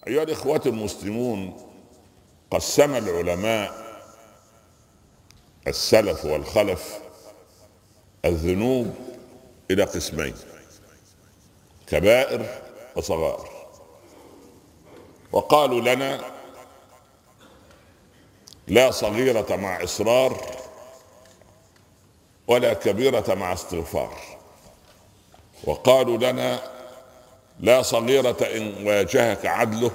أيها الإخوة المسلمون، قسم العلماء السلف والخلف الذنوب إلى قسمين: كبائر وصغائر. وقالوا لنا: لا صغيرة مع إصرار ولا كبيرة مع استغفار. وقالوا لنا: لا صغيرة إن واجهك عدله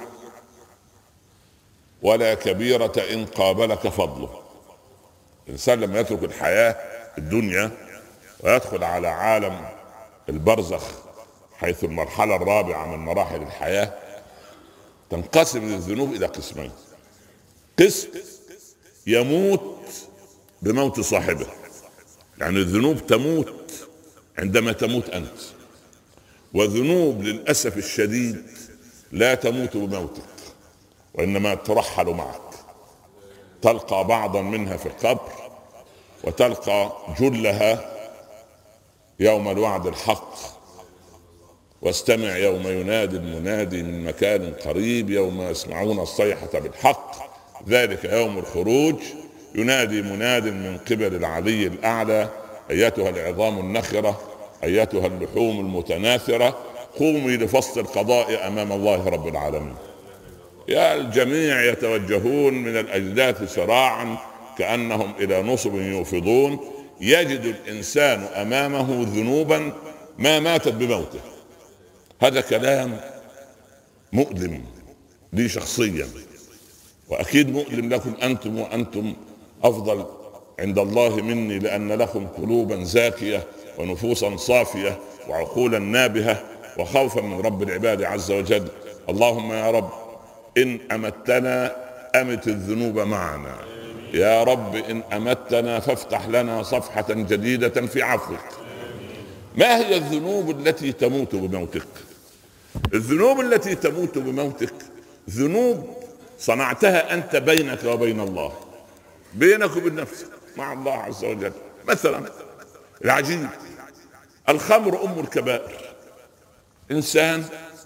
ولا كبيرة إن قابلك فضله. الإنسان لما يترك الحياة الدنيا ويدخل على عالم البرزخ، حيث المرحلة الرابعة من مراحل الحياة، تنقسم الذنوب إلى قسمين: قسم يموت بموت صاحبه، يعني الذنوب تموت عندما تموت أنت، وذنوب للأسف الشديد لا تموت بموتك وإنما ترحل معك. تلقى بعضا منها في القبر، وتلقى جلها يوم الوعد الحق. واستمع يوم ينادي المنادي من مكان قريب يوم يسمعون الصيحة بالحق، ذلك يوم الخروج. ينادي مناد من قبل العلي الأعلى: أيتها العظام النخرة، أيتها اللحوم المتناثرة، قومي لفصل القضاء أمام الله رب العالمين. يا الجميع يتوجهون من الأجداث سراعا كأنهم إلى نصب يوفضون. يجد الإنسان أمامه ذنوبا ما ماتت بموته. هذا كلام مؤلم لي شخصيا، وأكيد مؤلم لكم أنتم، وأنتم أفضل عند الله مني، لأن لكم قلوبا زاكية ونفوسا صافية وعقولا نابهة وخوفا من رب العباد عز وجل. اللهم يا رب إن أمتنا أمت الذنوب معنا، يا رب إن أمتنا فافتح لنا صفحة جديدة في عفوك. ما هي الذنوب التي تموت بموتك؟ الذنوب التي تموت بموتك ذنوب صنعتها أنت بينك وبين الله، بينك وبين نفسك مع الله عز وجل. مثلا العجيب: الخمر أم الكبائر. إنسان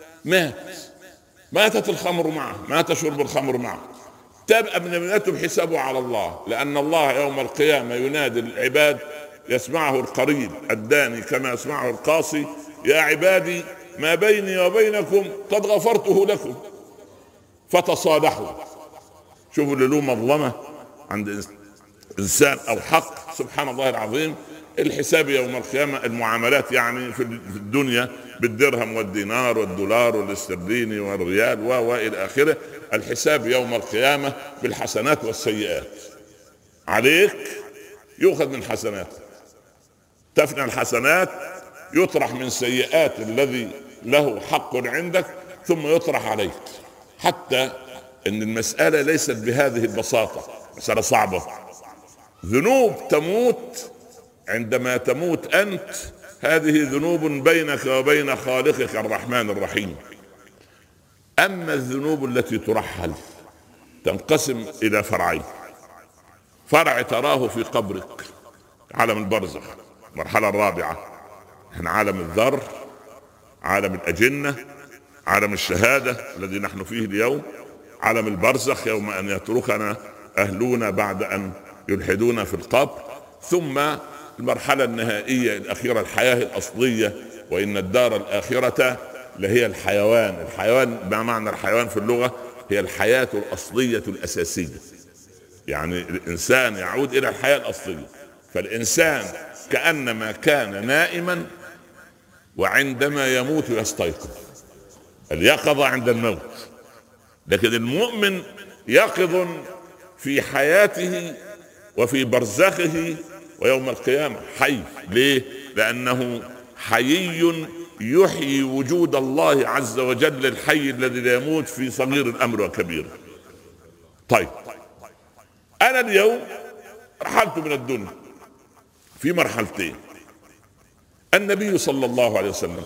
ماتت الخمر معه، مات شرب الخمر معه، تبقى من حسابه على الله، لأن الله يوم القيامة ينادي العباد، يسمعه القريب الداني كما يسمعه القاصي: يا عبادي ما بيني وبينكم قد غفرته لكم فتصالحوا. شوفوا اللي له مظلمة عند إنسان أو حق، سبحان الله العظيم. الحساب يوم القيامة، المعاملات يعني في الدنيا بالدرهم والدينار والدولار والاسترليني والريال وإلى آخره. الحساب يوم القيامة بالحسنات والسيئات. عليك يؤخذ من حسنات، تفنى الحسنات، يطرح من سيئات الذي له حق عندك، ثم يطرح عليك. حتى ان المسألة ليست بهذه البساطة، مسألة صعبة. ذنوب تموت عندما تموت أنت، هذه ذنوب بينك وبين خالقك الرحمن الرحيم. أما الذنوب التي ترحل تنقسم إلى فرعين: فرع تراه في قبرك، عالم البرزخ، المرحلة الرابعة، عالم الذر، عالم الأجنة، عالم الشهادة الذي نحن فيه اليوم، عالم البرزخ يوم أن يتركنا أهلنا بعد أن يلحدون في القبر، ثم المرحلة النهائية الأخيرة، الحياة الأصلية. وإن الدار الآخرة لهي الحيوان. الحيوان ما معنى الحيوان في اللغة؟ هي الحياة الأصلية الأساسية، يعني الإنسان يعود إلى الحياة الأصلية. فالإنسان كأنما كان نائما، وعندما يموت يستيقظ. اليقظة عند الموت، لكن المؤمن يقظ في حياته وفي برزخه، ويوم القيامة حي. ليه؟ لأنه حيي يحيي وجود الله عز وجل، الحي الذي لا يموت في صغير الأمر وكبير. طيب، أنا اليوم رحلت من الدنيا في مرحلتين. النبي صلى الله عليه وسلم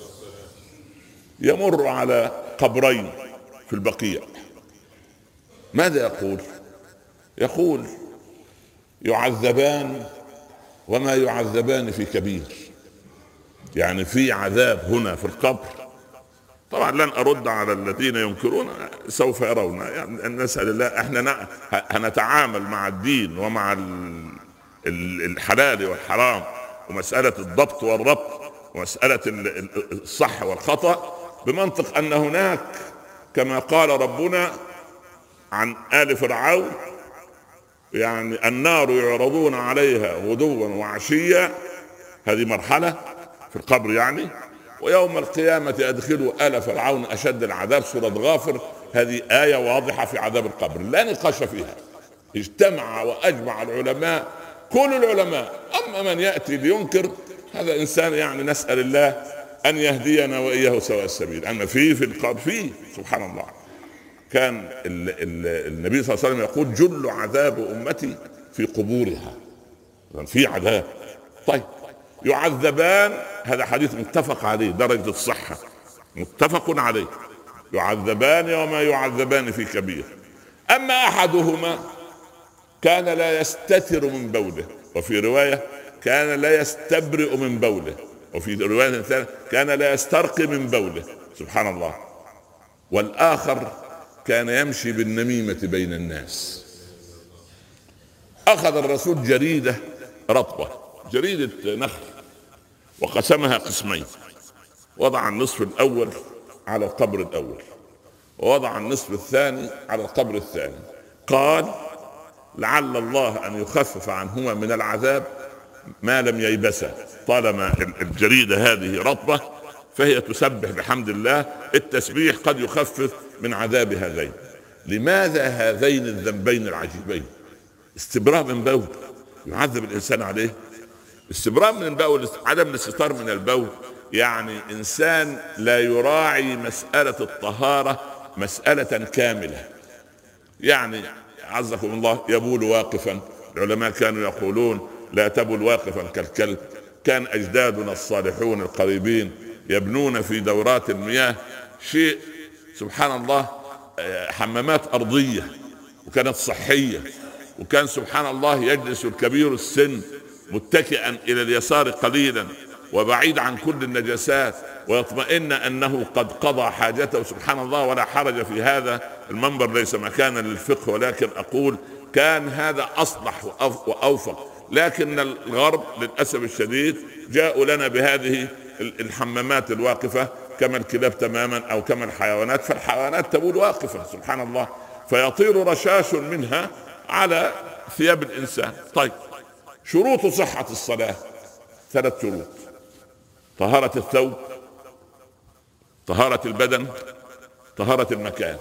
يمر على قبرين في البقيع، ماذا يقول؟ يقول: يعذبان وما يعذبان في كبير. يعني في عذاب هنا في القبر. طبعا لن أرد على الذين ينكرون، سوف يرون. يعني نسأل الله، احنا هنتعامل مع الدين ومع الحلال والحرام ومسألة الضبط والربط ومسألة الصح والخطأ بمنطق أن هناك كما قال ربنا عن آل فرعون، يعني النار يعرضون عليها غدوا وعشيا، هذه مرحلة في القبر يعني، ويوم القيامة أدخلوا آل فرعون أشد العذاب، سورة غافر. هذه آية واضحة في عذاب القبر لا نقاش فيها، اجتمع وأجمع العلماء كل العلماء. أما من يأتي لينكر هذا إنسان يعني نسأل الله أن يهدينا وإياه سواء السبيل. أما في القبر فيه سبحان الله، كان النبي صلى الله عليه وسلم يقول جل عذاب أمتي في قبورها، في عذاب. طيب يعذبان، هذا حديث متفق عليه درجة الصحة متفق عليه، يعذبان وما يعذبان في كبير. أما أحدهما كان لا يستتر من بوله، وفي رواية كان لا يستبرئ من بوله، وفي رواية ثانية كان لا يسترقي من بوله سبحان الله. والآخر كان يمشي بالنميمة بين الناس. أخذ الرسول جريدة رطبة، جريدة نخل، وقسمها قسمين، وضع النصف الأول على القبر الأول ووضع النصف الثاني على القبر الثاني. قال لعل الله أن يخفف عنهما من العذاب ما لم ييبسا، طالما الجريدة هذه رطبة فهي تسبح بحمد الله، التسبيح قد يخفف من عذاب هذين. لماذا هذين الذنبين العجيبين؟ استبراء من بول يعذب الإنسان عليه، استبراء من البول، عدم الاستتار من البول، يعني إنسان لا يراعي مسألة الطهارة مسألة كاملة. يعني عزكم الله يبول واقفا، العلماء كانوا يقولون لا تبل واقفا كالكلب. كان أجدادنا الصالحون القريبين يبنون في دورات المياه شيء سبحان الله، حمامات أرضية، وكانت صحية، وكان سبحان الله يجلس الكبير السن متكئا إلى اليسار قليلا وبعيد عن كل النجاسات، ويطمئن أنه قد قضى حاجته سبحان الله. ولا حرج في هذا، المنبر ليس مكانا للفقه، ولكن أقول كان هذا أصلح وأوفق. لكن الغرب للأسف الشديد جاءوا لنا بهذه الحمامات الواقفة كما الكلاب تماما أو كما الحيوانات، فالحيوانات تبول واقفة سبحان الله، فيطير رشاش منها على ثياب الإنسان. طيب شروط صحة الصلاة 3 شروط: طهارة الثوب، طهارة البدن، طهارة المكان.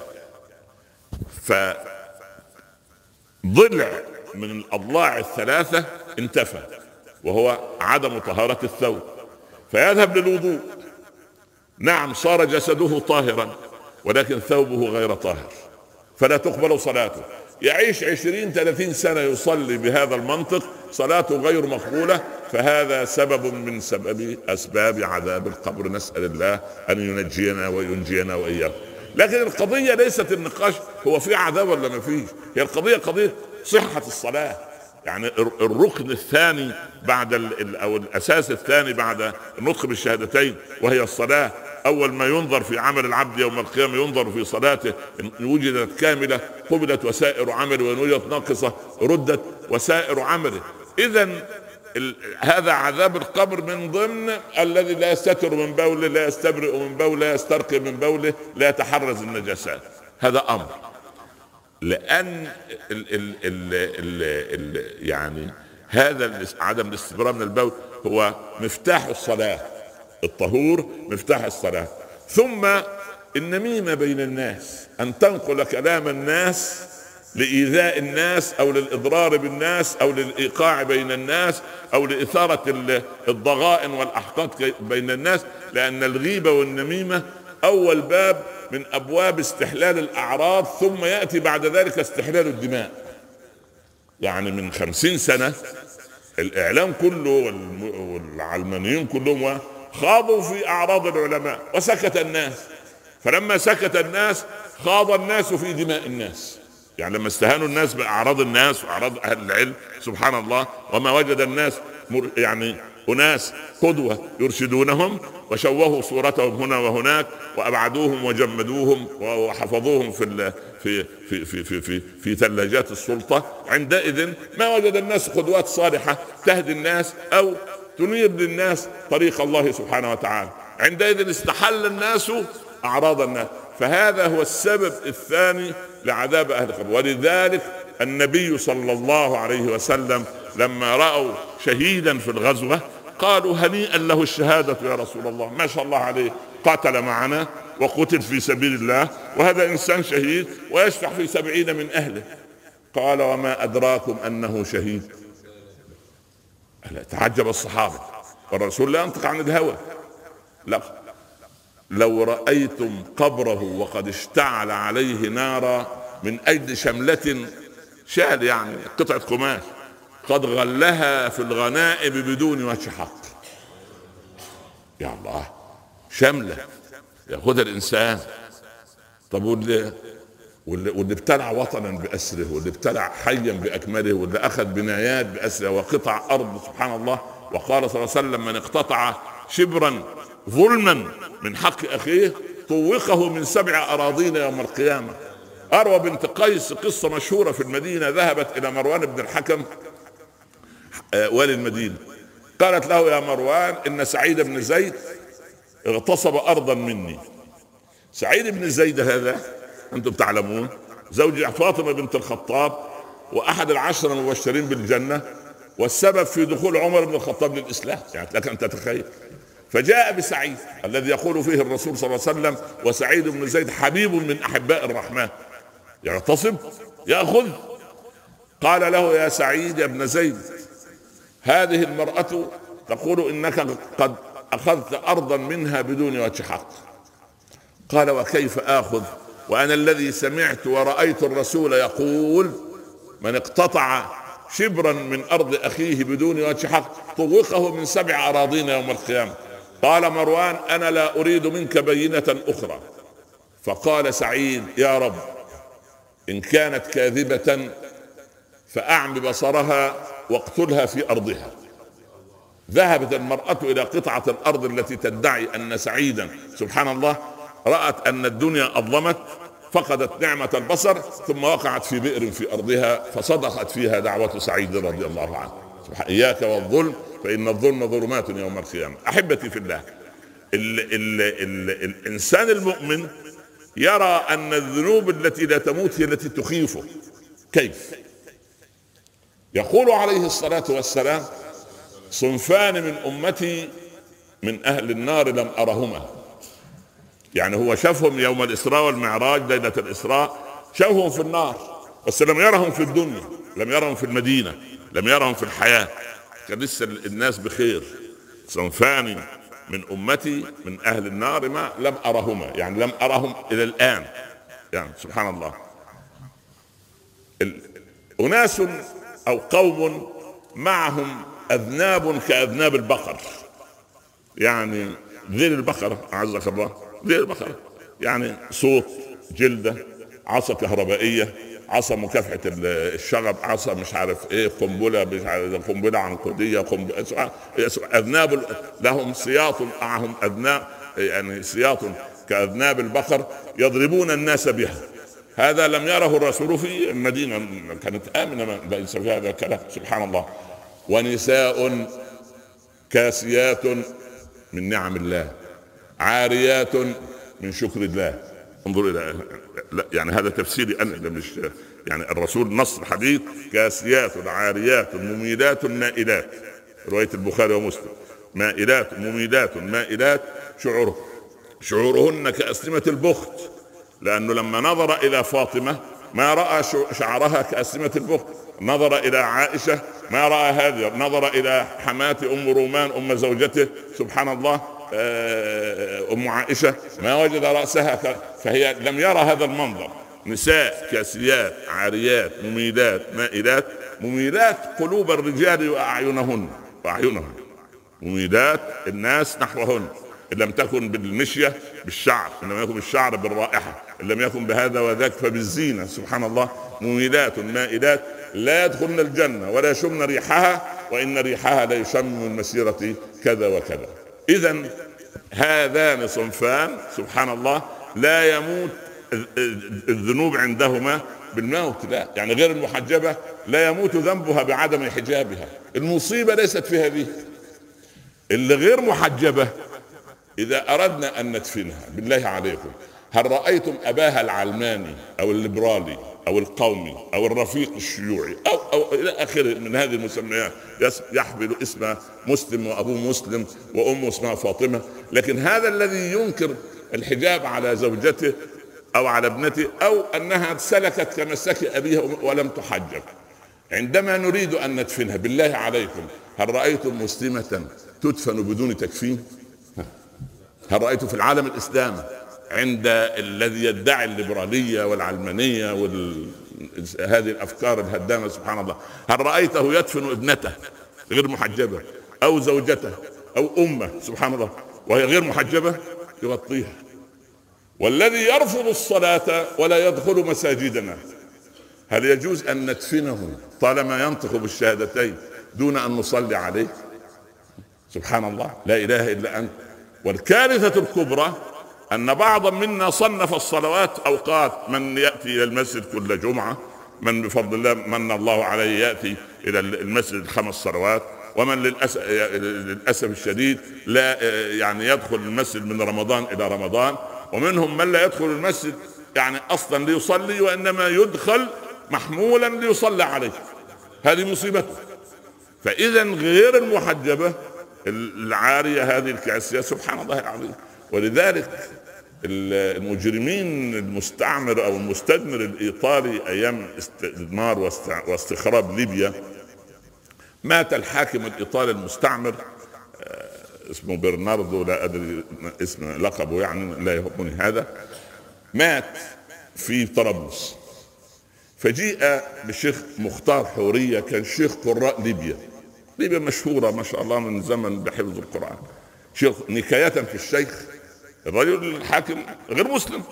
فضلع من الأضلاع ال3 انتفى، وهو عدم طهارة الثوب، فيذهب للوضوء. نعم صار جسده طاهرا ولكن ثوبه غير طاهر، فلا تقبل صلاته. يعيش 20-30 سنة يصلي بهذا المنطق، صلاته غير مقبولة، فهذا سبب من أسباب عذاب القبر. نسأل الله أن ينجينا وينجينا وإياه. لكن القضية ليست النقاش هو في عذاب ولا ما فيه، هي القضية قضية صحة الصلاة. يعني الركن الثاني بعد أو الأساس الثاني بعد النطق بالشهادتين وهي الصلاة. أول ما ينظر في عمل العبد يوم القيامة ينظر في صلاته، إن وجدت كاملة قبلت وسائر عمله، وإن وجدت ناقصة ردت وسائر عمله. إذن هذا عذاب القبر من ضمن الذي لا يستتر من بوله، لا يستبرئ من بوله، لا يسترقي من بوله، لا يتحرز النجاسات. هذا أمر، لأن يعني هذا عدم الاستبراء من البول هو مفتاح الصلاة، الطهور مفتاح الصلاة. ثم النميمة بين الناس، أن تنقل كلام الناس لإيذاء الناس أو للإضرار بالناس أو للإيقاع بين الناس أو لإثارة الضغائن والأحقاد بين الناس، لأن الغيبة والنميمة أول باب من أبواب استحلال الأعراض، ثم يأتي بعد ذلك استحلال الدماء. يعني من 50 سنة الإعلام كله والعلمانيين كلهم خاضوا في أعراض العلماء وسكت الناس، فلما سكت الناس خاض الناس في دماء الناس. يعني لما استهانوا الناس بأعراض الناس وأعراض أهل العلم سبحان الله، وما وجد الناس يعني أناس قدوة يرشدونهم، وشوهوا صورتهم هنا وهناك، وابعدوهم وجمدوهم وحفظوهم في ثلاجات السلطة. عندئذ ما وجد الناس قدوات صالحة تهدي الناس او تنير للناس طريق الله سبحانه وتعالى. عندئذ استحل الناس اعراض الناس، فهذا هو السبب الثاني لعذاب اهل القبر. ولذلك النبي صلى الله عليه وسلم لما رأوا شهيدا في الغزوة قالوا هنيئا له الشهادة يا رسول الله، ما شاء الله عليه، قاتل معنا وقتل في سبيل الله، وهذا إنسان شهيد ويشفع في 70 من أهله. قال وما أدراكم أنه شهيد. تعجب الصحابة، والرسول لا ينطق عن الهوى. لا، لو رأيتم قبره وقد اشتعل عليه نارا من أجل شملة شال، يعني قطعة قماش، قد غلها في الغنائم بدون وجه حق. يا الله، شملة ياخذها الإنسان. طب واللي ابتلع وطنا بأسره، واللي ابتلع حيا بأكمله، واللي أخذ بنايات بأسره وقطع أرض، سبحان الله. وقال صلى الله عليه وسلم من اقتطع شبرا ظلما من حق أخيه طوقه من 7 أراضين يوم القيامة. أروى بنت قيس قصة مشهورة في المدينة، ذهبت إلى مروان بن الحكم والي المدينة، قالت له يا مروان إن سعيد بن زيد اغتصب أرضا مني. سعيد بن زيد هذا أنتم تعلمون زوج فاطمة بنت الخطاب، وأحد ال10 المبشرين بالجنة، والسبب في دخول عمر بن الخطاب للإسلام، يعني لك أن تتخيل. فجاء بسعيد الذي يقول فيه الرسول صلى الله عليه وسلم وسعيد بن زيد حبيب من أحباء الرحمن، يغتصب يأخذ. قال له يا سعيد يا ابن زيد هذه المرأة تقول إنك قد أخذت أرضا منها بدون وجه حق. قال وكيف آخذ وأنا الذي سمعت ورأيت الرسول يقول من اقتطع شبرا من أرض أخيه بدون وجه حق طوقه من 7 أراضين يوم القيامة. قال مروان أنا لا أريد منك بينة أخرى. فقال سعيد يا رب إن كانت كاذبة فأعم بصرها واقتلها في أرضها. ذهبت المرأة إلى قطعة الأرض التي تدعي أن سعيدا سبحان الله رأت أن الدنيا أظلمت، فقدت نعمة البصر، ثم وقعت في بئر في أرضها فصدقت فيها دعوة سعيد رضي الله عنه. إياك والظلم فإن الظلم ظلمات يوم القيامة. أحبتي في الله، الإنسان المؤمن يرى أن الذنوب التي لا تموت هي التي تخيفه. كيف؟ يقول عليه الصلاة والسلام صنفان من أمتي من أهل النار لم أرهما. يعني هو شافهم يوم الإسراء والمعراج، ليلة الإسراء شافهم في النار، بس لم يرهم في الدنيا، لم يرهم في المدينة، لم يرهم في الحياة، كان لسه الناس بخير. صنفان من أمتي من أهل النار ما لم أرهما، يعني لم أرهم إلى الآن، يعني سبحان الله. أناس أو قوم معهم أذناب كأذناب البقر، يعني ذيل البقرة أعزك الله، ذيل البقرة يعني صوت، جلدة، عصا كهربائية، عصا مكافحة الشغب، عصا مش عارف ايه، قنبلة مش عارف، قنبلة عنقودية، أذناب لهم سياط معهم أذناب، يعني سياط كأذناب البقر يضربون الناس بها. هذا لم يره الرسول في المدينة، كانت آمنة ليس في هذا الكلام، سبحان الله. ونساء كاسيات من نعم الله عاريات من شكر الله. انظر إلى يعني هذا تفسيري أنا، مش يعني الرسول نص الحديث كاسيات عاريات مميلات مائلات، رواية البخاري ومسلم، مائلات مميلات مائلات، شعورهن كأسنمة البخت، لأنه لما نظر إلى فاطمة ما رأى شعرها كأسنمة البخت، نظر إلى عائشة ما رأى هذا، نظر إلى حماة أم رومان أم زوجته سبحان الله أم عائشة ما وجد رأسها، فهي لم يرى هذا المنظر. نساء كاسيات عاريات مميلات مائلات، مميلات قلوب الرجال وأعينهم، مميلات الناس نحوهن، إن لم تكن بالمشية بالشعر، إن لم يكن بالشعر بالرائحة، إن لم يكن بهذا وذاك فبالزينة، سبحان الله. مميلات مائلات لا يدخلن الجنة ولا يشمن ريحها، وإن ريحها لا يشم من مسيرة كذا وكذا. إذن هذان صنفان سبحان الله لا يموت الذنوب عندهما بالموت، لا يعني غير المحجبة لا يموت ذنبها بعدم حجابها. المصيبة ليست في هذه. اللي غير محجبة إذا أردنا أن ندفنها بالله عليكم، هل رأيتم أباها العلماني أو الليبرالي أو القومي أو الرفيق الشيوعي أو إلى آخره من هذه المسميات يحمل اسم مسلم وأبوه مسلم وأمه اسمها فاطمة، لكن هذا الذي ينكر الحجاب على زوجته أو على ابنته أو أنها سلكت كمسلك أبيها ولم تحجب، عندما نريد أن ندفنها بالله عليكم هل رأيتم مسلمة تدفن بدون تكفين؟ هل رأيتم في العالم الإسلامي عند الذي يدعي الليبرالية والعلمانية هذه الأفكار الهدامة سبحان الله، هل رأيته يدفن ابنته غير محجبة أو زوجته أو أمه سبحان الله وهي غير محجبة؟ يغطيها. والذي يرفض الصلاة ولا يدخل مساجدنا هل يجوز أن ندفنه طالما ينطق بالشهادتين دون أن نصلي عليه؟ سبحان الله، لا إله إلا أنت. والكارثة الكبرى أن بعضا منا صنف الصلوات أوقات، من يأتي إلى المسجد كل جمعة، من بفضل الله من الله عليه يأتي إلى المسجد 5 صلوات، ومن للأسف الشديد لا يعني يدخل المسجد من رمضان إلى رمضان، ومنهم من لا يدخل المسجد يعني أصلا ليصلي وإنما يدخل محمولا ليصلى عليه. هذه مصيبته. فإذا غير المحجبة العارية هذه الكاسية سبحان الله العظيم. ولذلك المجرمين المستعمر أو المستدمر الإيطالي أيام استعمار واستخراب ليبيا، مات الحاكم الإيطالي المستعمر اسمه برناردو، لا أدري اسم لقبه يعني لا يهمني هذا، مات في طرابلس. فجيء بالشيخ مختار حورية، كان شيخ قراء ليبيا مشهورة ما شاء الله من زمن بحفظ القرآن، شيخ نكاية في الشيخ. الرجل الحاكم غير مسلم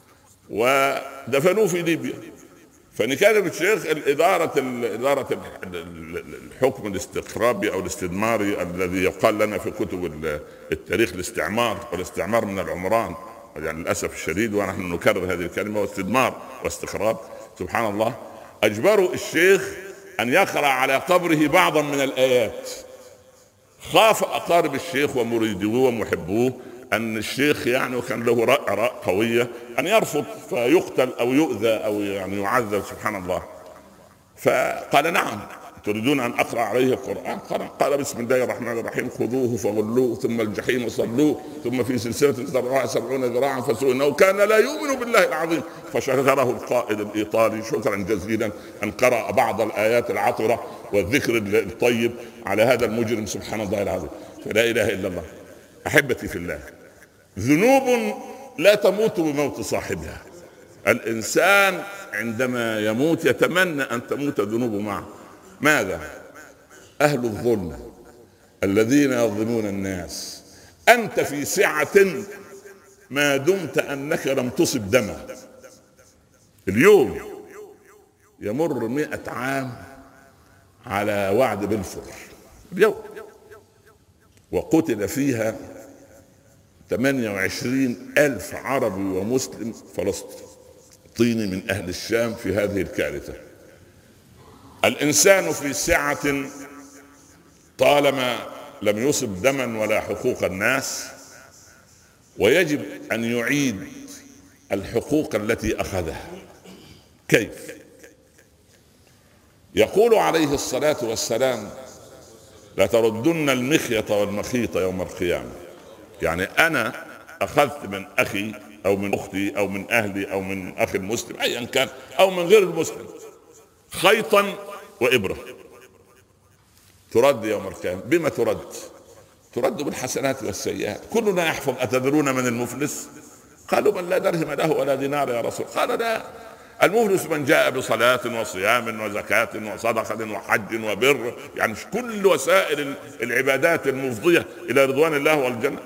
ودفنوه في ليبيا. فنكاية في الشيخ الإدارة الحكم الاستقرابي أو الاستدماري الذي يقال لنا في كتب التاريخ والاستعمار من العمران، يعني للأسف الشديد ونحن نكرر هذه الكلمة، واستدمار واستخراب سبحان الله، أجبروا الشيخ أن يقرأ على قبره بعضا من الآيات. خاف أقارب الشيخ ومريدوه ومحبوه أن الشيخ يعني وكان له رأي قوية أن يرفض فيقتل أو يؤذى أو يعني يعذب سبحان الله. فقال نعم تريدون أن أقرأ عليه القرآن؟ قال بسم الله الرحمن الرحيم خذوه فغلوه ثم الجحيم صلوه ثم في سلسلة ذرعها 70 ذراعا فسوء إنه كان لا يؤمن بالله العظيم. فشكره القائد الإيطالي شكرا جزيلا أن قرأ بعض الآيات العطرة والذكر الطيب على هذا المجرم سبحان الله العظيم. فلا إله إلا الله. أحبتي في الله، ذنوب لا تموت بموت صاحبها. الإنسان عندما يموت يتمنى أن تموت ذنوبه معه. ماذا؟ أهل الظلم الذين يظلمون الناس. أنت في سعة ما دمت أنك لم تصب دما. اليوم يمر 100 عام على وعد بلفور اليوم، وقتل فيها 28,000 عربي ومسلم فلسطيني من أهل الشام في هذه الكارثة. الإنسان في سعة طالما لم يصب دما ولا حقوق الناس، ويجب أن يعيد الحقوق التي أخذها. كيف؟ يقول عليه الصلاة والسلام لتردن المخيط والمخيط يوم القيامة. يعني أنا أخذت من أخي أو من أختي أو من أهلي أو من أخي المسلم أيا كان أو من غير المسلم خيطا وإبرة، ترد يوم القيامة. بما ترد؟ ترد بالحسنات والسيئات. كلنا يحفظ. أتدرون من المفلس؟ قالوا من لا درهم له ولا دينار يا رسول. قال لا، المفلس من جاء بصلاة وصيام وزكاة وصدقة وحج وبر، يعني كل وسائل العبادات المفضية إلى رضوان الله والجنة،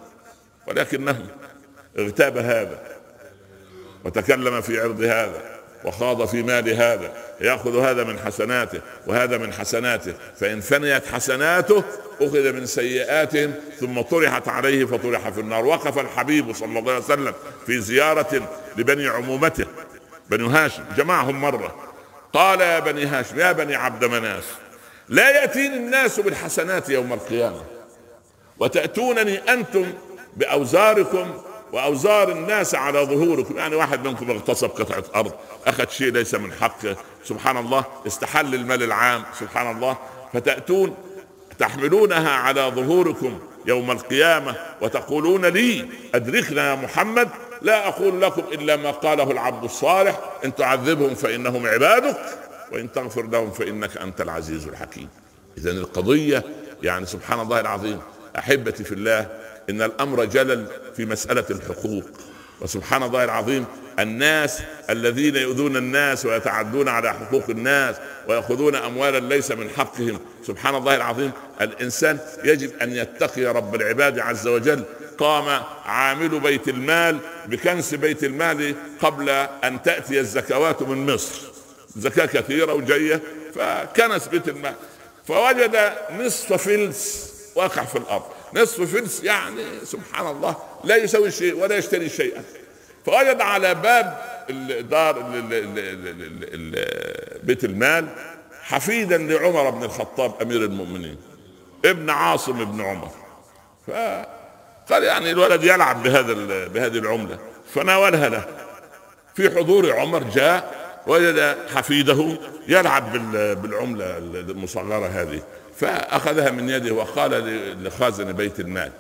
ولكنه اغتاب هذا وتكلم في عرض هذا وخاض في مال هذا يأخذ هذا من حسناته وهذا من حسناته، فإن فنيت حسناته أخذ من سيئاتهم ثم طرحت عليه فطرح في النار. وقف الحبيب صلى الله عليه وسلم في زيارة لبني عمومته بني هاشم، جمعهم مرة، قال يا بني هاشم يا بني عبد مناف لا يأتيني الناس بالحسنات يوم القيامة وتأتونني أنتم بأوزاركم وأوزار الناس على ظهوركم. يعني واحد منكم اغتصب قطعة أرض، أخذ شيء ليس من حقه، سبحان الله، استحل المال العام، سبحان الله، فتأتون تحملونها على ظهوركم يوم القيامة وتقولون لي أدركنا يا محمد. لا أقول لكم إلا ما قاله العبد الصالح: إن تعذبهم فإنهم عبادك وإن تغفر لهم فإنك أنت العزيز الحكيم. إذن القضية يعني سبحان الله العظيم أحبتي في الله، إن الأمر جلل في مسألة الحقوق. وسبحان الله العظيم الناس الذين يؤذون الناس ويتعدون على حقوق الناس ويأخذون أموالا ليس من حقهم، سبحان الله العظيم الإنسان يجب أن يتقي رب العباد عز وجل. قام عامل بيت المال بكنس بيت المال قبل أن تأتي الزكوات من مصر، زكاة كثيرة وجاية، فكنس بيت المال فوجد نصف فلس واقع في الأرض. نصف فلس يعني سبحان الله لا يسوي شيء ولا يشتري شيئا. فوجد على باب دار بيت المال حفيدا لعمر بن الخطاب أمير المؤمنين ابن عاصم ابن عمر، فقال يعني الولد يلعب بهذه العملة، فناولها له. في حضور عمر جاء وجد حفيده يلعب بالعملة المصغرة هذه، فأخذها من يده وقال لخازن بيت المال: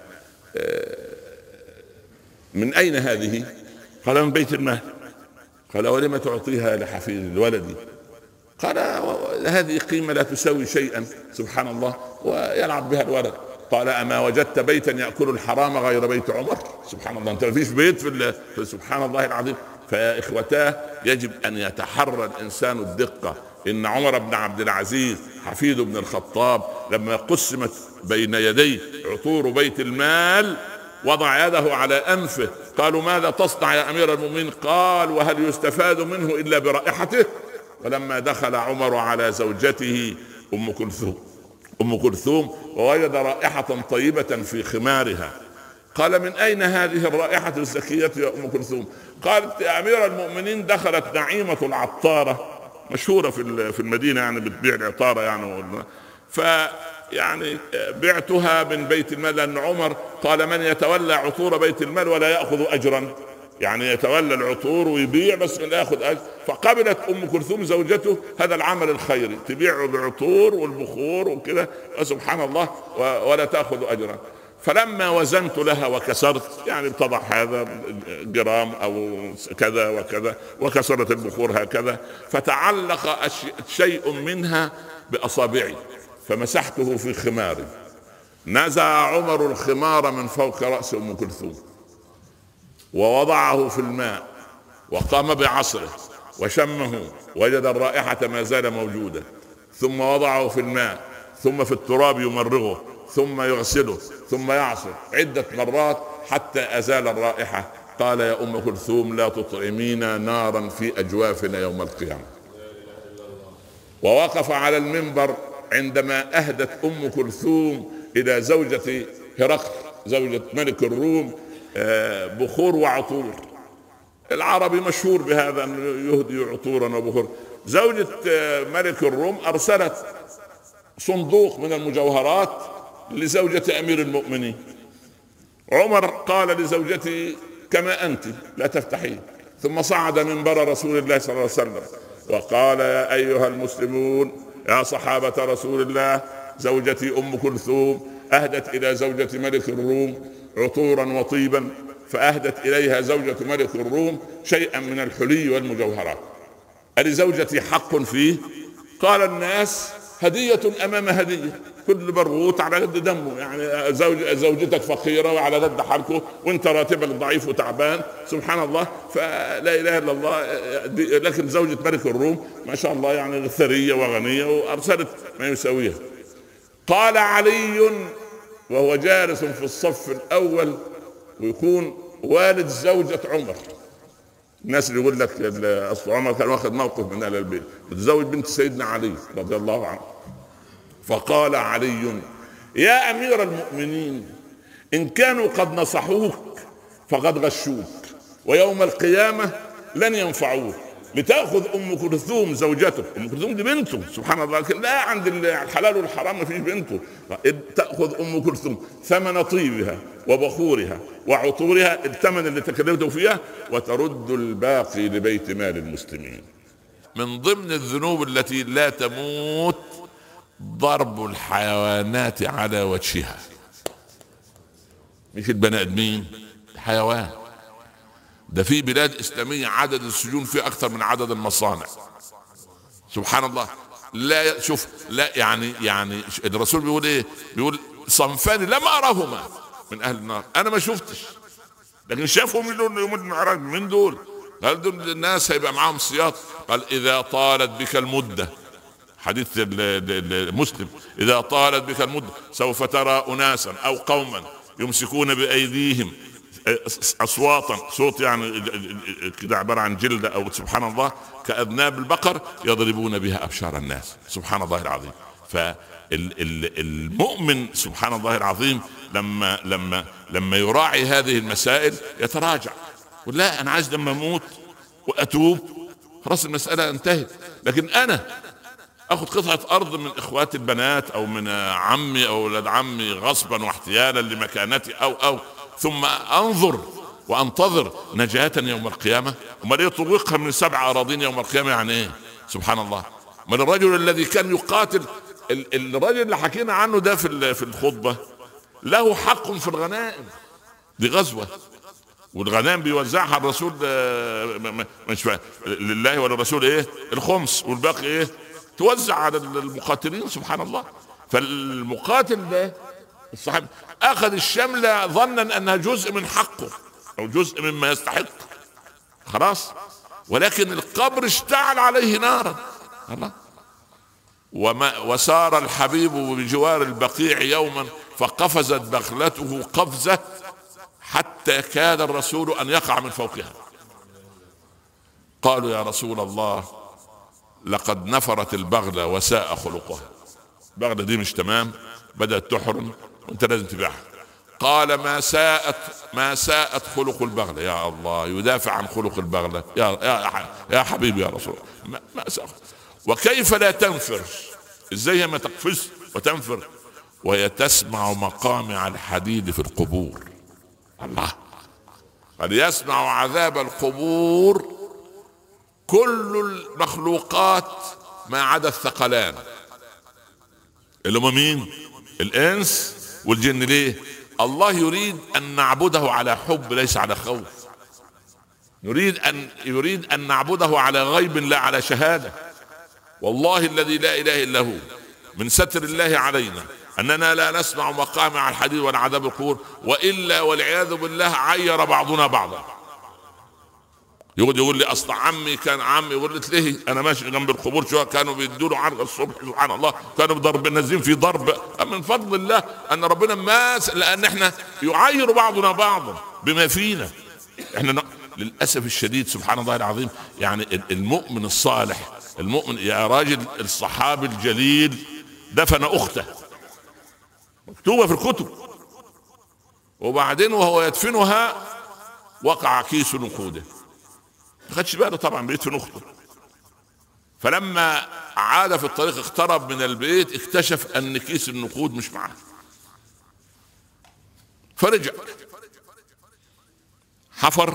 من أين هذه؟ قال: من بيت المال. قال: ولم تعطيها لحفيد ولدي؟ قال: هذه قيمة لا تساوي شيئا، سبحان الله، ويلعب بها الولد. قال: أما وجدت بيتا يأكل الحرام غير بيت عمر؟ سبحان الله، أنت فيش بيت في سبحان الله العظيم. فيا إخوتاه يجب أن يتحرى الإنسان الدقة. إن عمر بن عبد العزيز حفيد بن الخطاب لما قسمت بين يديه عطور بيت المال وضع يده على أنفه، قالوا: ماذا تصنع يا أمير المؤمنين؟ قال: وهل يستفاد منه إلا برائحته؟ ولما دخل عمر على زوجته أم كلثوم ووجد رائحة طيبة في خمارها، قال: من أين هذه الرائحة الزكية يا أم كلثوم؟ قالت: يا أمير المؤمنين دخلت نعيمة العطارة، مشهورة في المدينة، يعني بتبيع العطارة يعني، فيعني بعتها من بيت المال، لأن عمر قال: من يتولى عطور بيت المال ولا يأخذ أجرا، يعني يتولى العطور ويبيع بس لا يأخذ أجر. فقبلت أم كلثوم زوجته هذا العمل الخيري، تبيع العطور والبخور وكذا سبحان الله ولا تأخذ أجرا. فلما وزنت لها وكسرت، يعني بتضع هذا جرام أو كذا وكذا، وكسرت البخور هكذا، فتعلق شيء منها بأصابعي فمسحته في خماري. نزع عمر الخمار من فوق رأس أم كلثوم ووضعه في الماء وقام بعصره وشمه، وجد الرائحة ما زال موجودة، ثم وضعه في الماء ثم في التراب يمرغه ثم يغسله ثم يعصر عدة مرات حتى أزال الرائحة. قال: يا أم كلثوم لا تطعمينا نارا في أجوافنا يوم القيامة. ووقف على المنبر عندما أهدت أم كلثوم إلى زوجة هرقل زوجة ملك الروم بخور وعطور. العربي مشهور بهذا أن يهدي عطورا وبخور. زوجة ملك الروم أرسلت صندوق من المجوهرات لزوجة أمير المؤمنين. عمر قال لزوجتي: كما أنت لا تفتحين. ثم صعد منبر رسول الله صلى الله عليه وسلم وقال: يا أيها المسلمون، يا صحابة رسول الله، زوجتي أم كلثوم أهدت إلى زوجة ملك الروم عطورا وطيبا، فأهدت إليها زوجة ملك الروم شيئا من الحلي والمجوهرات، ألزوجتي حق فيه؟ قال الناس: هدية أمام هدية، كل برغوت على قد دمه، يعني زوجتك فقيرة وعلى قد حالكم وانت راتبك ضعيف وتعبان، سبحان الله، فلا إله إلا الله. لكن زوجة ملك الروم ما شاء الله يعني ثرية وغنية وأرسلت ما يسويها. قال علي وهو جالس في الصف الأول ويكون والد زوجة عمر، الناس اللي يقول لك اصل عمر كان واخد موقف من اهل البيت، متزوج بنت سيدنا علي رضي الله عنه، فقال علي: يا امير المؤمنين، ان كانوا قد نصحوك فقد غشوك، ويوم القيامه لن ينفعوك. لتأخذ أم كلثوم زوجته، أم كلثوم دي بنته سبحان الله، لا عند الحلال والحرام ما فيش بنته. تأخذ أم كلثوم ثمن طيبها وبخورها وعطورها، الثمن اللي تكلمته فيها، وترد الباقي لبيت مال المسلمين. من ضمن الذنوب التي لا تموت ضرب الحيوانات على وجهها، مش البني آدمين، الحيوان. ده في بلاد إسلامية عدد السجون فيه أكثر من عدد المصانع سبحان الله. لا شوف، لا يعني الرسول بيقول إيه؟ بيقول: صنفان لم أرهما من أهل النار. أنا ما شفتش، لكن شافهم يوم المعراج. من دول؟ قال: دول الناس هيبقى معاهم سياط. قال: إذا طالت بك المدة، حديث مسلم، إذا طالت بك المدة سوف ترى أناسا أو قوما يمسكون بأيديهم أصواتا، صوت يعني كده عبارة عن جلدة أو سبحان الله كأذناب البقر، يضربون بها أبشار الناس سبحان الله العظيم. فالمؤمن سبحان الله العظيم لما يراعي هذه المسائل يتراجع، ولا أنا عايز لما أموت وأتوب خلاص المسألة انتهت. لكن أنا أخذ قطعة أرض من إخواتي البنات أو من عمي أو ولد عمي غصبا واحتيالا لمكانتي أو ثم أنظر وأنتظر نجاة يوم القيامة، وما يطوقها من 7 أراضين يوم القيامة، يعني إيه؟ سبحان الله. من الرجل الذي كان يقاتل، الرجل اللي حكينا عنه ده في الخطبة، له حق في الغنائم، دي غزوة والغنائم بيوزعها الرسول مش لله وللرسول ايه؟ الخمس، والباقي ايه؟ توزع على المقاتلين سبحان الله. فالمقاتل ده الصحابي اخذ الشملة ظنا انها جزء من حقه او جزء مما يستحق، خلاص، ولكن القبر اشتعل عليه نارا الله. وسار الحبيب بجوار البقيع يوما فقفزت بغلته قفزة حتى كاد الرسول ان يقع من فوقها. قالوا: يا رسول الله، لقد نفرت البغلة وساء خلقها. البغلة دي مش تمام، بدأت تحرم وانت لازم تبيعها. قال: ما ساءت خلق البغلة. يا الله، يدافع عن خلق البغلة. يا حبيبي يا رسول الله، ما ساء. وكيف لا تنفر؟ ازاي ما تقفز وتنفر وهي تسمع مقامع الحديد في القبور؟ الله، قد يسمع عذاب القبور كل المخلوقات ما عدا الثقلان اللي هم مين؟ الانس والجن. ليه؟ الله يريد ان نعبده على حب ليس على خوف، يريد ان نعبده على غيب لا على شهادة. والله الذي لا اله الا هو من ستر الله علينا اننا لا نسمع مقامع الحديد ولا عذاب القبور، والا والعياذ بالله عير بعضنا بعضا. يقول لي اصل عمي كان عمي، يقول لي ليه؟ انا ماشي جنب القبور شويه كانوا بيدوا له عرق الصبح سبحان الله، كانوا بضرب نازلين في ضرب. من فضل الله ان ربنا لان احنا يعير بعضنا بعضا بما فينا. احنا للاسف الشديد سبحان الله العظيم، يعني المؤمن الصالح، المؤمن يا راجل، الصحابي الجليل دفن اخته مكتوبه في الكتب، وبعدين وهو يدفنها وقع كيس نقوده، ما خدش باله طبعا بيدفن اخته. فلما عاد في الطريق اقترب من البيت اكتشف ان كيس النقود مش معاه، فرجع حفر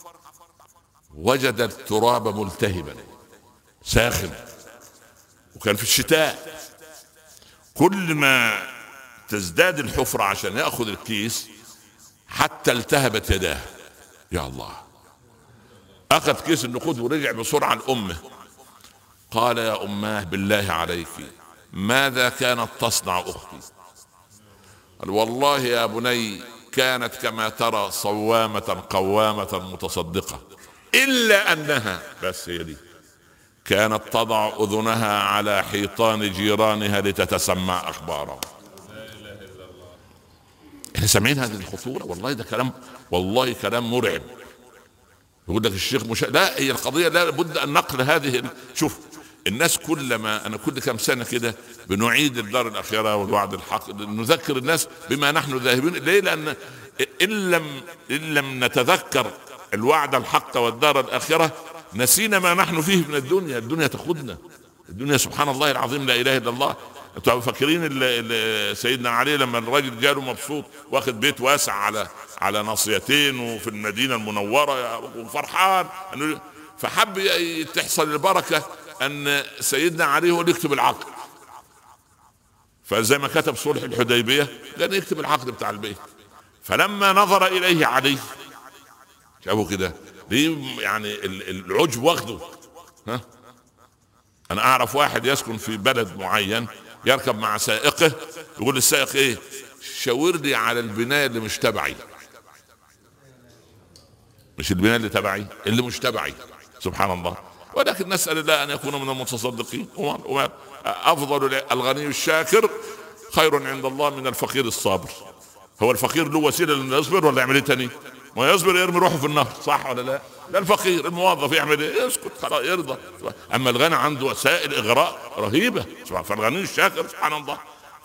وجد التراب ملتهبا ساخن، وكان في الشتاء. كل ما تزداد الحفرة عشان يأخذ الكيس حتى التهبت يداه. يا الله، أخذ كيس النقود ورجع بسرعة لأمه. قال: يا أماه بالله عليك ماذا كانت تصنع أختي؟ قال: والله يا بني كانت كما ترى صوامة قوامة متصدقة، إلا أنها، بس هي دي، كانت تضع أذنها على حيطان جيرانها لتتسمع أخبارهم. احنا سامعين هذه الخطورة؟ والله ده كلام، والله كلام مرعب. يقول لك الشيخ لا، هي القضية لا بد أن نقل هذه. شوف الناس كلما أنا كل كم سنة كده بنعيد الدار الأخيرة والوعد الحق، نذكر الناس بما نحن ذاهبين ليه، لأن إن لم نتذكر الوعد الحق والدار الآخرة نسينا ما نحن فيه من الدنيا. الدنيا تاخدنا، الدنيا سبحان الله العظيم لا إله إلا الله. انتوا فاكرين سيدنا علي لما الراجل جاله مبسوط واخد بيت واسع على ناصيتين وفي المدينة المنورة وفرحان، فحب تحصل البركة ان سيدنا علي هو اللي يكتب العقد، فزي ما كتب صلح الحديبية كان يكتب العقد بتاع البيت. فلما نظر اليه علي شافه كده يعني العجب واخده. ها، انا اعرف واحد يسكن في بلد معين يركب مع سائقه، يقول للسائق ايه، شاور لي على البناية اللي مش تبعي، مش البناية اللي تبعي، اللي مش تبعي. سبحان الله. ولكن نسأل الله ان يكون من المتصدقين. افضل الغني الشاكر خير عند الله من الفقير الصابر. هو الفقير له وسيله انه يصبر ولا يعمل ايه تاني؟ ما يصبر يرمي روحه في النهر، صح ولا لا؟ لا، الفقير الموظف يعمل ايه؟ يسكت خلاص يرضى. اما الغني عنده وسائل اغراء رهيبه. فالغني الشاكر سبحان الله.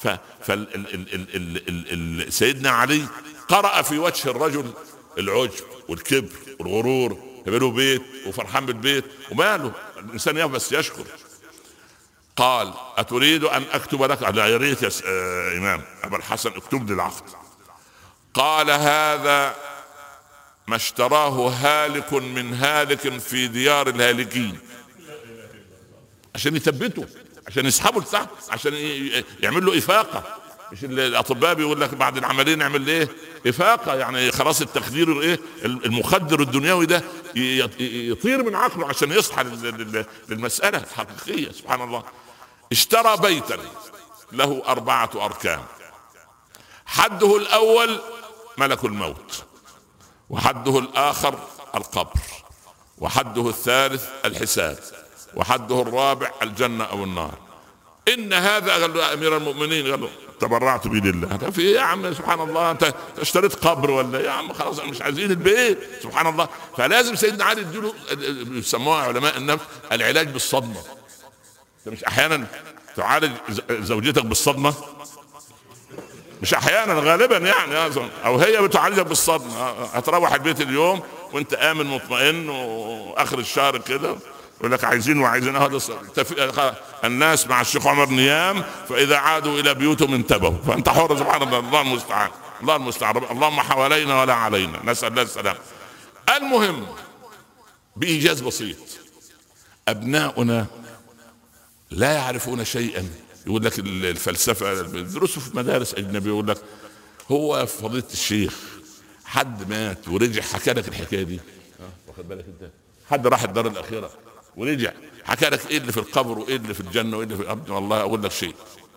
سيدنا علي قرأ في وجه الرجل العجب والكبر والغرور، يبقى بيت وفرحان بالبيت وماله، الانسان بس يشكر. قال اتريد ان اكتب لك؟ لا يا ريت يا امام ابا الحسن اكتب لي العقد. قال هذا ما اشتراه هالك من هالك في ديار الهالكين، عشان يثبته، عشان يسحبه لتحت، عشان يعمل له افاقه. مش الاطباء بيقول لك بعد العمليه نعمل ايه؟ افاقه، يعني خلاص التخدير ايه المخدر الدنيوي ده يطير من عقله عشان يصحى للمساله الحقيقيه. سبحان الله. اشترى بيتا له 4 أركان، حده الاول ملك الموت، وحده الاخر القبر، وحده الثالث الحساب، وحده الرابع الجنة او النار. ان هذا قال له امير المؤمنين، قال له تبرعت به لله. في ايه يا عم؟ سبحان الله، انت اشتريت قبر ولا يا عم؟ خلاص مش عايزين البيت. سبحان الله. فلازم سيدنا علي يديله، يسموها علماء النفس العلاج بالصدمة. انت مش احيانا تعالج زوجتك بالصدمة؟ مش احيانا، غالبا يعني، او هي بتعالجك بالصدمة. هتروح البيت اليوم وانت امن مطمئن، واخر الشهر كده يقول لك عايزين هذا الناس مع الشيخ عمر نيام، فاذا عادوا الى بيوتهم انتبهوا. فانت حر. سبحان الله. الله المستعان، الله المستعان. اللهم حوالينا ولا علينا، نسال الله السلام. المهم بايجاز بسيط، ابناؤنا لا يعرفون شيئا. يقول لك الفلسفه بيدرسوا في مدارس اجنبيه، يقول لك هو فضيله الشيخ حد مات ورجع حكى لك الحكايه دي؟ واخد بالك انت؟ حد راح الدار الاخيره ورجع حكى لك ايه اللي في القبر وايه اللي في الجنه وايه اللي في الارض؟ والله اقول لك شيء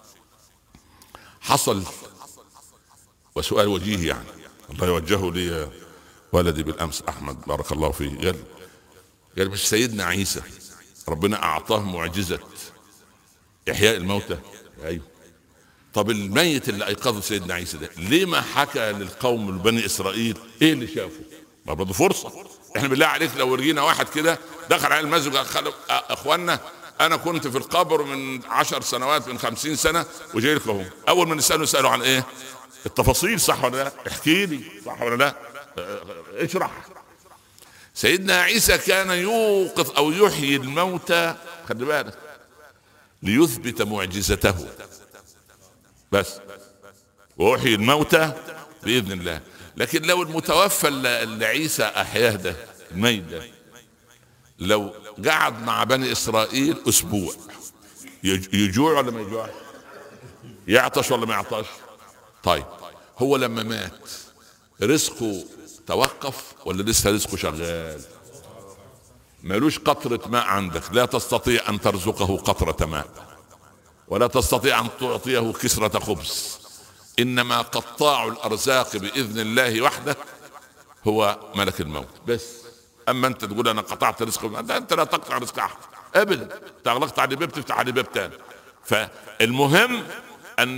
حصل، وسؤال وجيه يعني الله يوجهه لي ولدي بالامس احمد بارك الله فيه. قال مش سيدنا عيسى ربنا اعطاه معجزه احياء الموتى؟ ايوه. طب الميت اللي ايقظه سيدنا عيسى ده ليه ما حكى للقوم البني اسرائيل ايه اللي شافه؟ ما برضه فرصه. احنا بالله عليك لو ورجينا واحد كده دخل على المسجد قال اخوانا انا كنت في القبر من 10 سنوات، من 50 سنة وجاي لكم اهو، اول ما نسأله عن ايه؟ التفاصيل، صح ولا لا؟ احكي لي، صح ولا لا؟ اشرح. سيدنا عيسى كان يوقظ او يحيي الموتى، خلي بالك، ليثبت معجزته بس، ويحيي الموتى باذن الله. لكن لو المتوفى اللي عيسى احياه ده، الميت ده، لو قعد مع بني اسرائيل اسبوع يجوع ولا ما يجوعش؟ يعطش ولا ما يعطش؟ طيب هو لما مات رزقه توقف ولا لسه رزقه شغال؟ مالوش قطرة ماء عندك، لا تستطيع ان ترزقه قطرة ماء، ولا تستطيع ان تعطيه كسرة خبز. انما قطاع الارزاق باذن الله وحده هو ملك الموت بس. اما انت تقول انا قطعت رزق، انت لا تقطع رزق احد ابدا، اغلقت على باب تفتح على باب تاني. فالمهم ان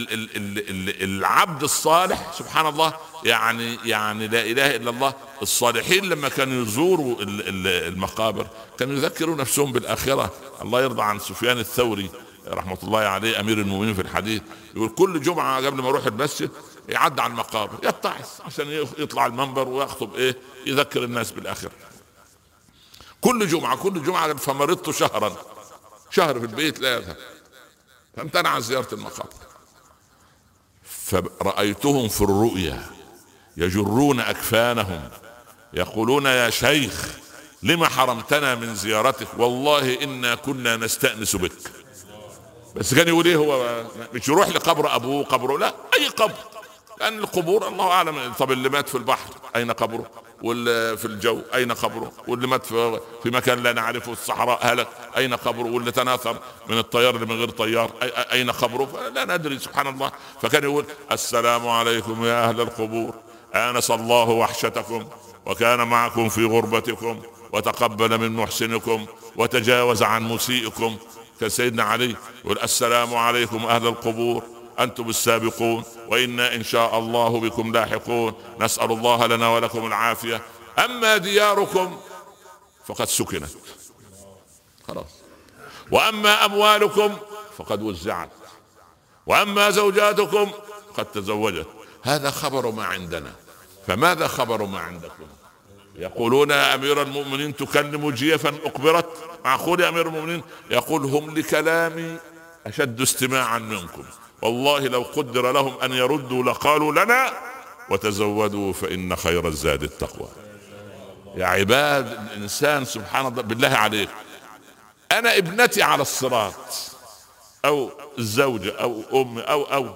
العبد الصالح سبحان الله يعني لا اله الا الله. الصالحين لما كانوا يزوروا المقابر كانوا يذكروا نفسهم بالاخره. الله يرضى عن سفيان الثوري رحمه الله عليه امير المؤمنين في الحديث، يقول كل جمعه قبل ما اروح المسجد يعدي على المقابر يتعظ عشان يطلع المنبر ويخطب يذكر الناس بالاخره. كل جمعه فمرضت شهر في البيت لا يذهب، فامتنع عن زيارة المقابر. فرأيتهم في الرؤيا يجرون أكفانهم يقولون يا شيخ لما حرمتنا من زيارتك، والله إنا كنا نستأنس بك. بس كان يقول هو مش يروح لقبر أبوه قبره، لا أي قبر، لأن القبور الله أعلم. طب اللي مات في البحر أين قبره؟ واللي في الجو أين قبره؟ واللي مات في مكان لا نعرفه الصحراء هلك أين قبره؟ واللي تناثر من الطيار اللي من غير طيار أين قبره؟ لا ندري سبحان الله. فكان يقول السلام عليكم يا أهل القبور، آنس الله وحشتكم وكان معكم في غربتكم وتقبل من محسنكم وتجاوز عن مسيئكم. كان سيدنا علي يقول السلام عليكم أهل القبور أنتم السابقون وإنا إن شاء الله بكم لاحقون، نسأل الله لنا ولكم العافية، أما دياركم فقد سكنت خلاص، وأما أموالكم فقد وزعت، وأما زوجاتكم قد تزوجت. هذا خبر ما عندنا، فماذا خبر ما عندكم؟ يقولون يا أمير المؤمنين تكلم جيفا أقبرت. معقول يا أمير المؤمنين؟ يقول هم لكلامي أشد استماعا منكم، والله لو قدر لهم أن يردوا لقالوا لنا وتزودوا فإن خير الزاد التقوى. يا عباد الإنسان سبحان الله بالله عليك، أنا ابنتي على الصراط أو الزوجة أو أم أو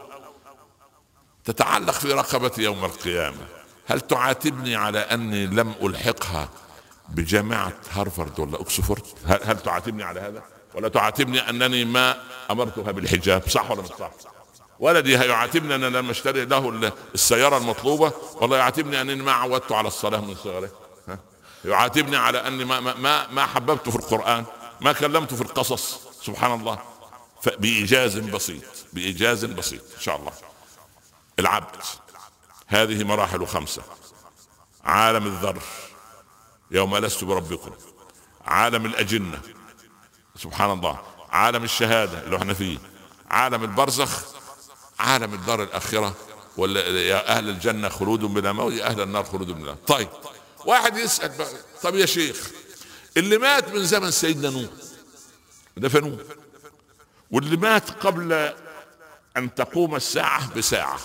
تتعلق في رقبتي يوم القيامة، هل تعاتبني على أني لم ألحقها بجامعة هارفارد ولا أكسفورد؟ هل تعاتبني على هذا؟ ولا تعاتبني أنني ما أمرتها بالحجاب؟ صح ولا مش صح؟ ولدي هيعاتبني أن لما اشتري له السيارة المطلوبة، والله يعاتبني أنني ما عودته على الصلاة من صغره، يعاتبني على أني ما حببته في القرآن، ما كلمته في القصص سبحان الله. بإيجاز بسيط إن شاء الله. العبد هذه مراحل 5: عالم الذر يوم لست بربكم، عالم الأجنة سبحان الله، عالم الشهادة اللي احنا فيه، عالم البرزخ، عالم الدار الآخرة، ولا يا أهل الجنة خلود بلا موت يا أهل النار خلود بلا موت. طيب واحد يسأل بقى، طب يا شيخ اللي مات من زمن سيدنا نوح دفنوه، واللي مات قبل أن تقوم الساعة بساعة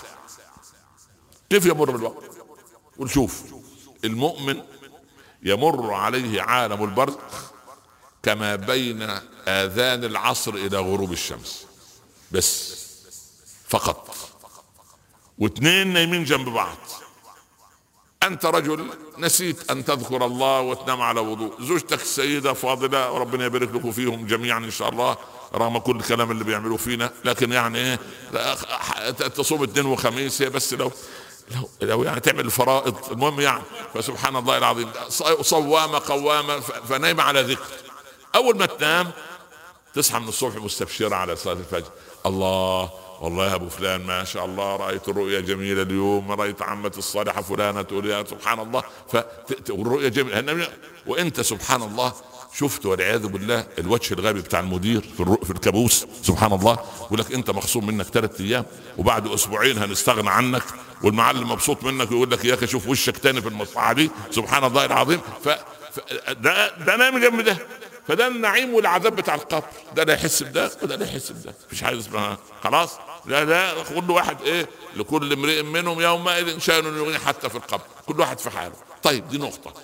كيف يمر بالوقت؟ ونشوف المؤمن يمر عليه عالم البرزخ كما بين آذان العصر إلى غروب الشمس بس فقط، واثنين نايمين جنب بعض. أنت رجل نسيت أن تذكر الله وتنام على وضوء، زوجتك السيدة فاضلة وربنا يبارك لكم فيهم جميعا إن شاء الله رغم كل الكلام اللي بيعملوا فينا، لكن يعني تصوم 2 وخميس هي بس لو يعني تعمل الفرائض، المهم يعني فسبحان الله العظيم صوامة قوامة فنايمة على ذكر. أول ما تنام تصحى من الصبح مستبشرة على صلاة الفجر، الله والله يا ابو فلان ما شاء الله رأيت الرؤيا جميلة اليوم، رأيت عمة الصالحة فلانة تقول يا سبحان الله والرؤيا جميلة، وانت سبحان الله شفت والعياذ بالله الوجه الغابي بتاع المدير في الكابوس سبحان الله، يقول لك انت مخصوم منك 3 ايام وبعد اسبوعين هنستغنى عنك، والمعلم مبسوط منك ويقول لك اياك اشوف وشك تاني في المصلحة دي سبحان الله العظيم. ده نام جنب ده، فده النعيم والعذاب بتاع القبر، ده لا يحس بده وده لا يحس بده، مفيش حاجه اسمها خلاص. لا كل واحد لكل امرئ منهم يومئذ شأن يغنيه حتى في القبر، كل واحد في حاله. طيب دي نقطة.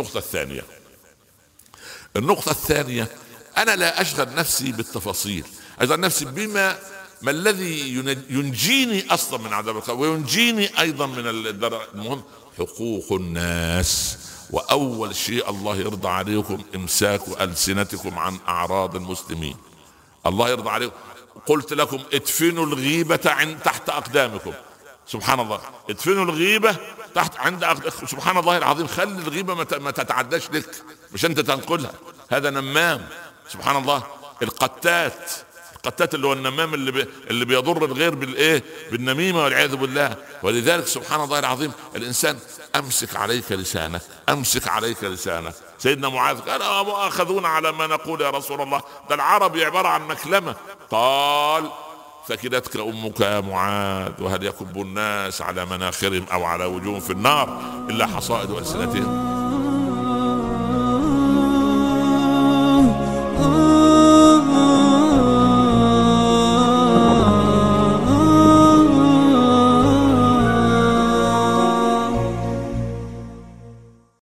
النقطة الثانية أنا لا أشغل نفسي بالتفاصيل، أشغل نفسي ما الذي ينجيني أصلا من عذاب القبر وينجيني أيضا من المهم حقوق الناس. وأول شيء الله يرضى عليكم إمساك ألسنتكم عن أعراض المسلمين. الله يرضى عليكم، قلت لكم ادفنوا الغيبة تحت أقدامكم سبحان الله، ادفنوا الغيبة سبحان الله العظيم، خلي الغيبة ما تتعداش لك، مش أنت تنقلها، هذا نمام سبحان الله. القتات القتات اللي هو النمام اللي بيضر الغير بالايه؟ بالنميمه والعياذ بالله. ولذلك سبحان الله العظيم الانسان امسك عليك لسانك، امسك عليك لسانك. سيدنا معاذ قال مؤاخذون على ما نقول يا رسول الله، ده العربي عباره عن مكلمه. قال ثكلتك امك يا معاذ، وهل يكب الناس على مناخرهم او على وجوههم في النار الا حصائد السنتهم.